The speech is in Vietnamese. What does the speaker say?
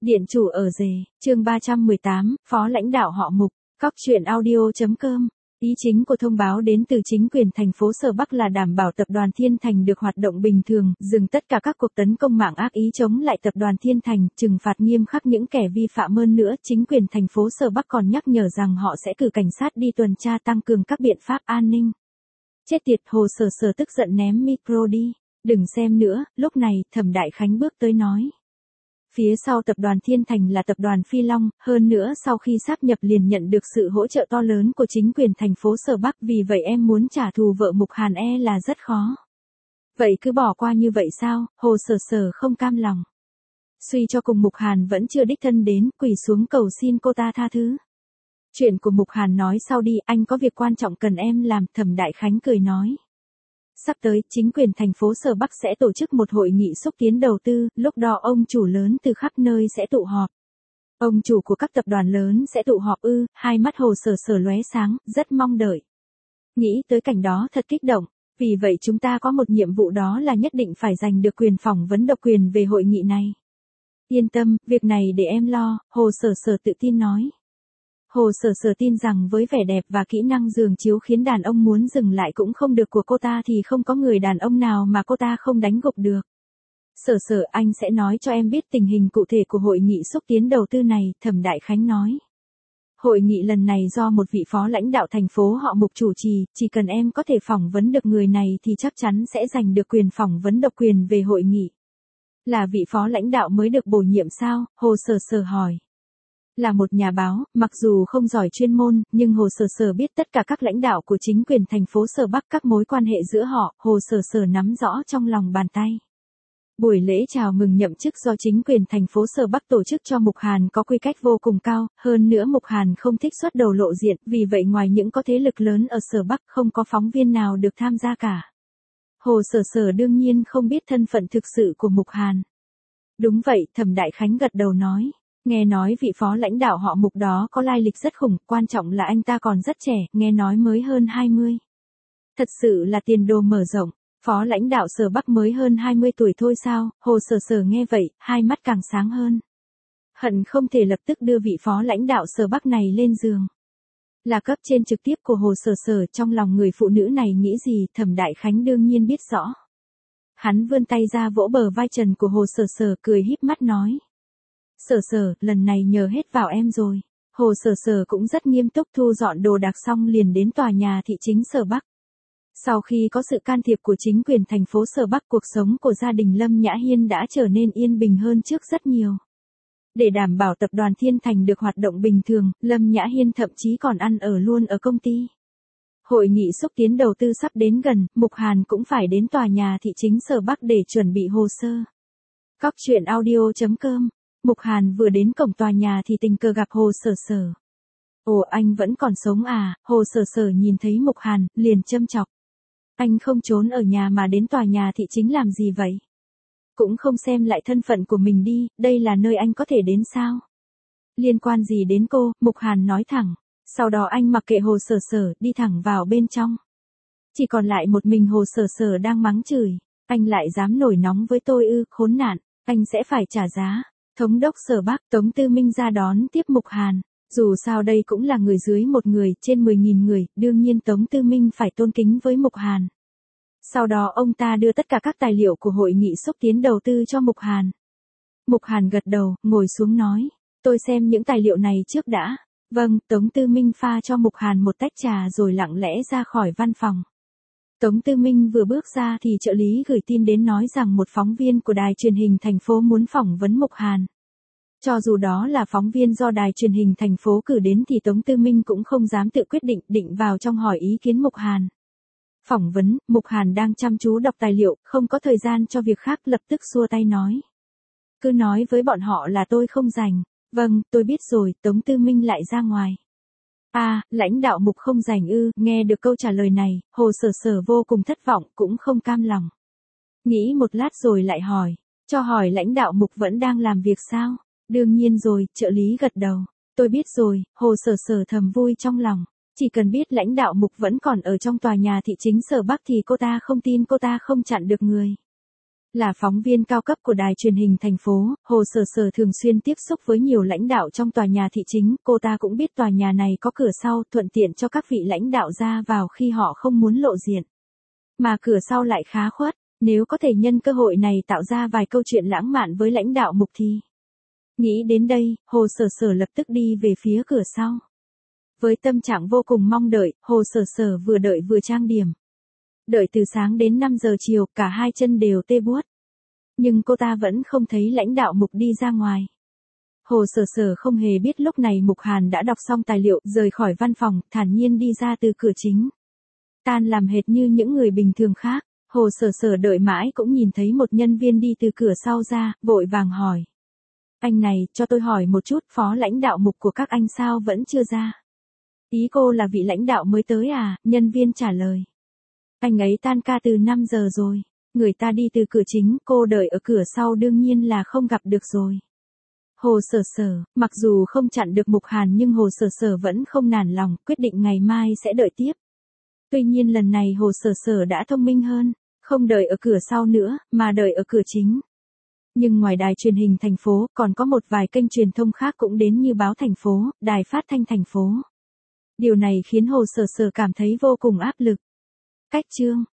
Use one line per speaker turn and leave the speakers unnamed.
Điện chủ ở rể, chương 318, phó lãnh đạo họ Mục, cóc truyện audio.com. Ý chính của thông báo đến từ chính quyền thành phố Sở Bắc là đảm bảo tập đoàn Thiên Thành được hoạt động bình thường, dừng tất cả các cuộc tấn công mạng ác ý chống lại tập đoàn Thiên Thành, trừng phạt nghiêm khắc những kẻ vi phạm hơn nữa. Chính quyền thành phố Sở Bắc còn nhắc nhở rằng họ sẽ cử cảnh sát đi tuần tra tăng cường các biện pháp an ninh. Chết tiệt, Hồ Sở tức giận ném micro đi. Đừng xem nữa, lúc này, Thẩm Đại Khánh bước tới nói. Phía sau tập đoàn Thiên Thành là tập đoàn Phi Long, hơn nữa sau khi sáp nhập liền nhận được sự hỗ trợ to lớn của chính quyền thành phố Sở Bắc, vì vậy em muốn trả thù vợ Mục Hàn là rất khó. Vậy cứ bỏ qua như vậy sao? Hồ Sở không cam lòng. Suy cho cùng Mục Hàn vẫn chưa đích thân đến, quỳ xuống cầu xin cô ta tha thứ. Chuyện của Mục Hàn nói sau đi, anh có việc quan trọng cần em làm, Thẩm Đại Khánh cười nói. Sắp tới, chính quyền thành phố Sở Bắc sẽ tổ chức một hội nghị xúc tiến đầu tư, lúc đó ông chủ lớn từ khắp nơi sẽ tụ họp. Ông chủ của các tập đoàn lớn sẽ tụ họp ư? Hai mắt Hồ Sở lóe sáng, rất mong đợi. Nghĩ tới cảnh đó thật kích động, vì vậy chúng ta có một nhiệm vụ, đó là nhất định phải giành được quyền phỏng vấn độc quyền về hội nghị này. Yên tâm, việc này để em lo, Hồ Sở tự tin nói. Hồ Sở tin rằng với vẻ đẹp và kỹ năng giường chiếu khiến đàn ông muốn dừng lại cũng không được của cô ta thì không có người đàn ông nào mà cô ta không đánh gục được. Sở, anh sẽ nói cho em biết tình hình cụ thể của hội nghị xúc tiến đầu tư này, Thẩm Đại Khánh nói. Hội nghị lần này do một vị phó lãnh đạo thành phố họ Mục chủ trì, chỉ cần em có thể phỏng vấn được người này thì chắc chắn sẽ giành được quyền phỏng vấn độc quyền về hội nghị. Là vị phó lãnh đạo mới được bổ nhiệm sao? Hồ Sở hỏi. Là một nhà báo, mặc dù không giỏi chuyên môn, nhưng Hồ Sở biết tất cả các lãnh đạo của chính quyền thành phố Sở Bắc, các mối quan hệ giữa họ, Hồ Sở nắm rõ trong lòng bàn tay. Buổi lễ chào mừng nhậm chức do chính quyền thành phố Sở Bắc tổ chức cho Mục Hàn có quy cách vô cùng cao, hơn nữa Mục Hàn không thích xuất đầu lộ diện, vì vậy ngoài những có thế lực lớn ở Sở Bắc không có phóng viên nào được tham gia cả. Hồ Sở đương nhiên không biết thân phận thực sự của Mục Hàn. Đúng vậy, Thẩm Đại Khánh gật đầu nói. Nghe nói vị phó lãnh đạo họ Mục đó có lai lịch rất khủng, quan trọng là anh ta còn rất trẻ, nghe nói mới hơn 20. Thật sự là tiền đồ mở rộng, phó lãnh đạo Sở Bắc mới hơn 20 tuổi thôi sao? Hồ Sở nghe vậy, hai mắt càng sáng hơn. Hận không thể lập tức đưa vị phó lãnh đạo Sở Bắc này lên giường. Là cấp trên trực tiếp của Hồ Sở, trong lòng người phụ nữ này nghĩ gì, Thẩm Đại Khánh đương nhiên biết rõ. Hắn vươn tay ra vỗ bờ vai trần của Hồ Sở, cười híp mắt nói. Sở, lần này nhờ hết vào em rồi. Hồ Sở cũng rất nghiêm túc, thu dọn đồ đạc xong liền đến tòa nhà thị chính Sở Bắc. Sau khi có sự can thiệp của chính quyền thành phố Sở Bắc, cuộc sống của gia đình Lâm Nhã Hiên đã trở nên yên bình hơn trước rất nhiều. Để đảm bảo tập đoàn Thiên Thành được hoạt động bình thường, Lâm Nhã Hiên thậm chí còn ăn ở luôn ở công ty. Hội nghị xúc tiến đầu tư sắp đến gần, Mục Hàn cũng phải đến tòa nhà thị chính Sở Bắc để chuẩn bị hồ sơ. Cóc truyện audio.com. Mục Hàn vừa đến cổng tòa nhà thì tình cờ gặp Hồ Sở. Ồ, anh vẫn còn sống à? Hồ Sở nhìn thấy Mục Hàn, liền châm chọc. Anh không trốn ở nhà mà đến tòa nhà thị chính làm gì vậy? Cũng không xem lại thân phận của mình đi, đây là nơi anh có thể đến sao? Liên quan gì đến cô? Mục Hàn nói thẳng. Sau đó anh mặc kệ Hồ Sở, đi thẳng vào bên trong. Chỉ còn lại một mình Hồ Sở đang mắng chửi. Anh lại dám nổi nóng với tôi ư? Khốn nạn, anh sẽ phải trả giá. Thống đốc Sở Bắc, Tống Tư Minh ra đón tiếp Mục Hàn. Dù sao đây cũng là người dưới một người, trên 10.000 người, đương nhiên Tống Tư Minh phải tôn kính với Mục Hàn. Sau đó ông ta đưa tất cả các tài liệu của hội nghị xúc tiến đầu tư cho Mục Hàn. Mục Hàn gật đầu, ngồi xuống nói. Tôi xem những tài liệu này trước đã. Vâng, Tống Tư Minh pha cho Mục Hàn một tách trà rồi lặng lẽ ra khỏi văn phòng. Tống Tư Minh vừa bước ra thì trợ lý gửi tin đến nói rằng một phóng viên của đài truyền hình thành phố muốn phỏng vấn Mục Hàn. Cho dù đó là phóng viên do đài truyền hình thành phố cử đến thì Tống Tư Minh cũng không dám tự quyết định vào trong hỏi ý kiến Mục Hàn. Phỏng vấn, Mục Hàn đang chăm chú đọc tài liệu, không có thời gian cho việc khác, lập tức xua tay nói. Cứ nói với bọn họ là tôi không rảnh. Vâng, tôi biết rồi, Tống Tư Minh lại ra ngoài. Lãnh đạo Mục không rảnh ư? Nghe được câu trả lời này, Hồ Sở vô cùng thất vọng, cũng không cam lòng. Nghĩ một lát rồi lại hỏi, cho hỏi lãnh đạo Mục vẫn đang làm việc sao? Đương nhiên rồi, trợ lý gật đầu. Tôi biết rồi, Hồ Sở thầm vui trong lòng. Chỉ cần biết lãnh đạo Mục vẫn còn ở trong tòa nhà thị chính Sở Bắc thì cô ta không tin cô ta không chặn được người. Là phóng viên cao cấp của đài truyền hình thành phố, Hồ Sở Sở thường xuyên tiếp xúc với nhiều lãnh đạo trong tòa nhà thị chính, cô ta cũng biết tòa nhà này có cửa sau thuận tiện cho các vị lãnh đạo ra vào khi họ không muốn lộ diện. Mà cửa sau lại khá khuất, nếu có thể nhân cơ hội này tạo ra vài câu chuyện lãng mạn với lãnh đạo Mục thì. Nghĩ đến đây, Hồ Sở Sở lập tức đi về phía cửa sau. Với tâm trạng vô cùng mong đợi, Hồ Sở Sở vừa đợi vừa trang điểm. Đợi từ sáng đến 5 giờ chiều, cả hai chân đều tê buốt. Nhưng cô ta vẫn không thấy lãnh đạo Mục đi ra ngoài. Hồ Sở Sở không hề biết lúc này Mục Hàn đã đọc xong tài liệu, rời khỏi văn phòng, thản nhiên đi ra từ cửa chính. Tan làm hệt như những người bình thường khác, Hồ Sở Sở đợi mãi cũng nhìn thấy một nhân viên đi từ cửa sau ra, vội vàng hỏi. Anh này, cho tôi hỏi một chút, phó lãnh đạo Mục của các anh sao vẫn chưa ra? Ý cô là vị lãnh đạo mới tới à? Nhân viên trả lời. Anh ấy tan ca từ 5 giờ rồi. Người ta đi từ cửa chính, cô đợi ở cửa sau đương nhiên là không gặp được rồi. Hồ Sở Sở, mặc dù không chặn được Mục Hàn nhưng Hồ Sở Sở vẫn không nản lòng, quyết định ngày mai sẽ đợi tiếp. Tuy nhiên lần này Hồ Sở Sở đã thông minh hơn, không đợi ở cửa sau nữa, mà đợi ở cửa chính. Nhưng ngoài đài truyền hình thành phố, còn có một vài kênh truyền thông khác cũng đến như báo thành phố, đài phát thanh thành phố. Điều này khiến Hồ Sở Sở cảm thấy vô cùng áp lực. Cách chương